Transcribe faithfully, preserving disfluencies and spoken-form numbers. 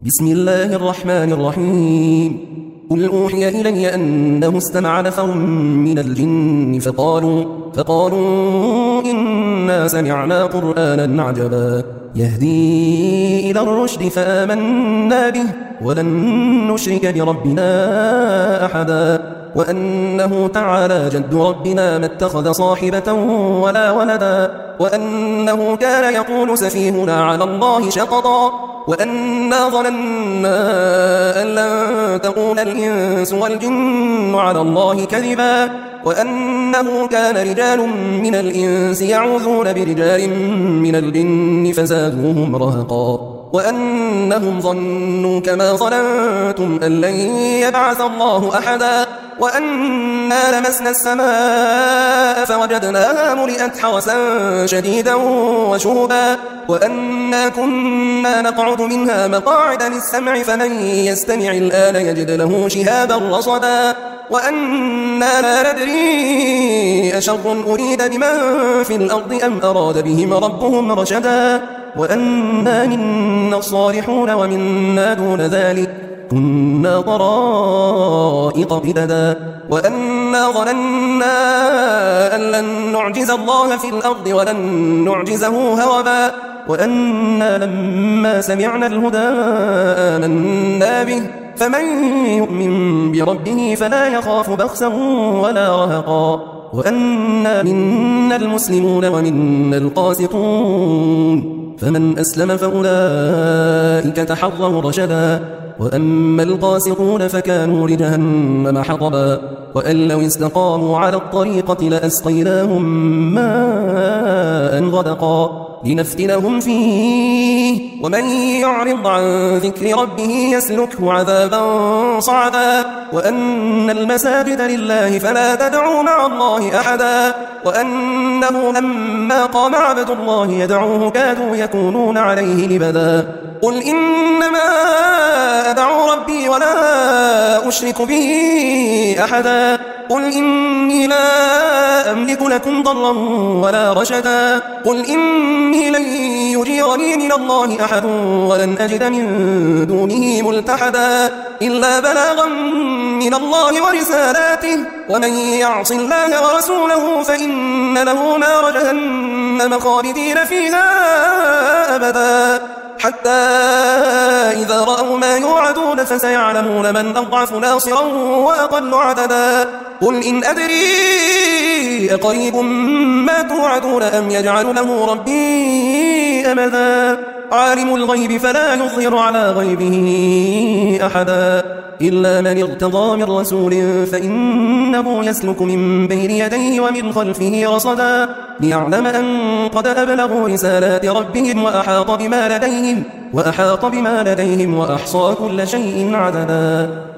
بسم الله الرحمن الرحيم قل أوحي إلي أنه استمع نفر من الجن فقالوا, فقالوا إنا سمعنا قرآنا عجبا يهدي إلى الرشد فآمنا به ولن نشرك بربنا أحدا وأنه تعالى جد ربنا ما اتخذ صاحبة ولا ولدا وأنه كان يقول سفيهنا على الله شططا وأنا ظننا أن لن تقول الإنس والجن على الله كذبا وأنه كان رجال من الإنس يعوذون برجال من الجن فزادوهم رهقا وأنهم ظنوا كما ظننتم أن لن يبعث الله أحدا وأنا لمسنا السماء فوجدناها ملئت حرسا شديدا وشهبا وأنا كنا نقعد منها مقاعد للسمع فمن يستمع الآن يجد له شهابا رصدا وأنا لا ندري أشر أريد بمن في الأرض أم أراد بهم ربهم رشدا وأنا منا الصالحون ومنا دون ذلك كنا طرائق قددا وأنا ظننا أن لن نعجز الله في الأرض ولن نعجزه هربا وأنا لما سمعنا الهدى آمنا به فمن يؤمن بربه فلا يخاف بخسا ولا رهقا وأنا منا المسلمون ومنا القاسطون فمن أسلم فأولئك تحروا رشدا وأما القاسطون فكانوا لجهنم حطبا وأن لو استقاموا على الطريقة لأسقيناهم ماء غدقا لنفتنهم فيه ومن يعرض عن ذكر ربه يسلكه عذابا صعدا وأن المساجد لله فلا تدعوا مع الله أحدا وأنه لما قام عبد الله يدعوه كادوا يكونون عليه لبدا قل إنما أدعو ربي ولا أشرك به أحدا قل إني لا أملك لكم ضرا ولا رشدا قل إني لن يجيرني من الله أحد ولن أجد من دونه ملتحدا إلا بلاغا من الله ورسالاته ومن يعص الله ورسوله فإن له نار جهنم خالدين فيها أبدا حتى إذا رأوا ما يوعدون فسيعلمون من أضعف ناصرا وأقل عددا قل إن أدري أقريب ما توعدون أم يجعل له ربي أمدا عالم الغيب فلا يظهر على غيبه أحدا إلا من ارتضى من رسول فإنه يسلك من بين يديه ومن خلفه رصدا ليعلم أن قد أبلغوا رسالات ربهم وأحاط بما لديهم وأحاط بما لديهم وأحصى كل شيء عددا.